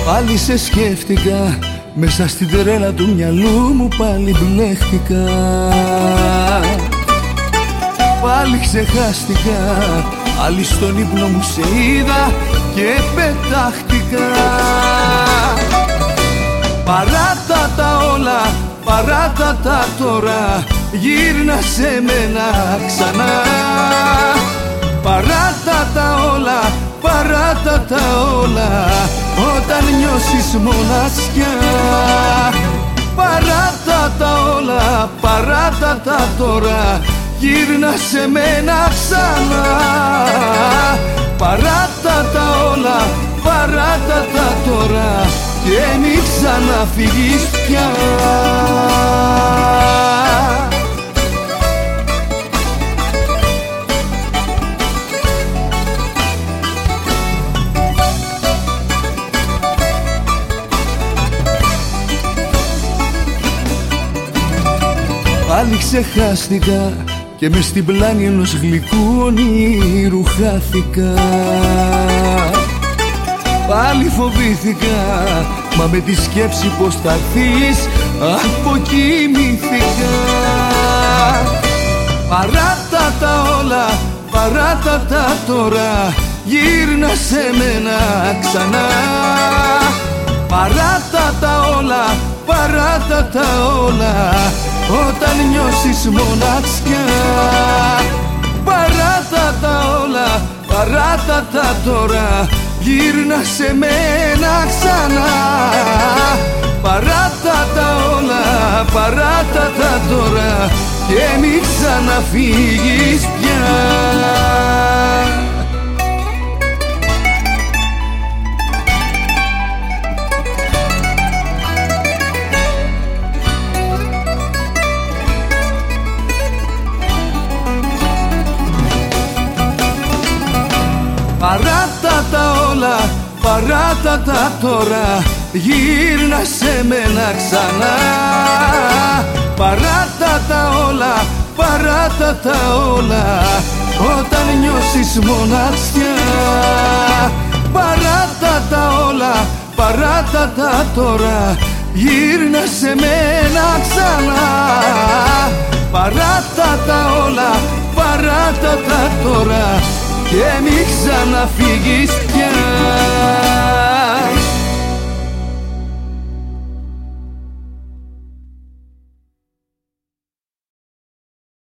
Πάλι σε σκέφτηκα, μέσα στην τρέλα του μυαλού μου πάλι μπλέχτηκα. Πάλι ξεχάστηκα, άλλη στον ύπνο μου σε είδα και πετάχτηκα. Παράτα τα όλα, παράτα τα τώρα, γύρνα σε μένα ξανά. Παράτα τα όλα, παράτα τα όλα, όταν νιώσεις μοναξιά. Παράτα τα όλα, παράτα τα τώρα, γύρνα σε μένα ξανά. Παράτα τα όλα, παράτα τα τώρα, και μη ξαναφύγεις πια. Πάλι ξεχάστηκα και μες στην πλάνη ενός γλυκού ονείρου χάθηκα. Πάλι φοβήθηκα, μα με τη σκέψη πως θα έρθεις αποκοιμήθηκα. Παράτα τα όλα, παράτα τα τώρα, γύρνα σε μένα ξανά. Παράτα τα όλα, παράτα τα όλα, όταν νιώσεις μοναξιά. Παράτα τα όλα, παράτα τα τώρα, γύρνα σε μένα ξανά. Παράτα τα όλα, παράτα τα τώρα, και μη ξαναφύγεις πια. Παράτα τα όλα, παράτα τα τώρα, γύρνα σε μένα ξανά. Παράτα τα όλα, παράτα τα όλα, όταν νιώσεις μοναξιά. Παράτα τα όλα, παράτα τα τώρα, γύρνα σε μένα ξανά. Παράτα τα όλα, παράτα τα τώρα, και μη ξαναφύγεις πια.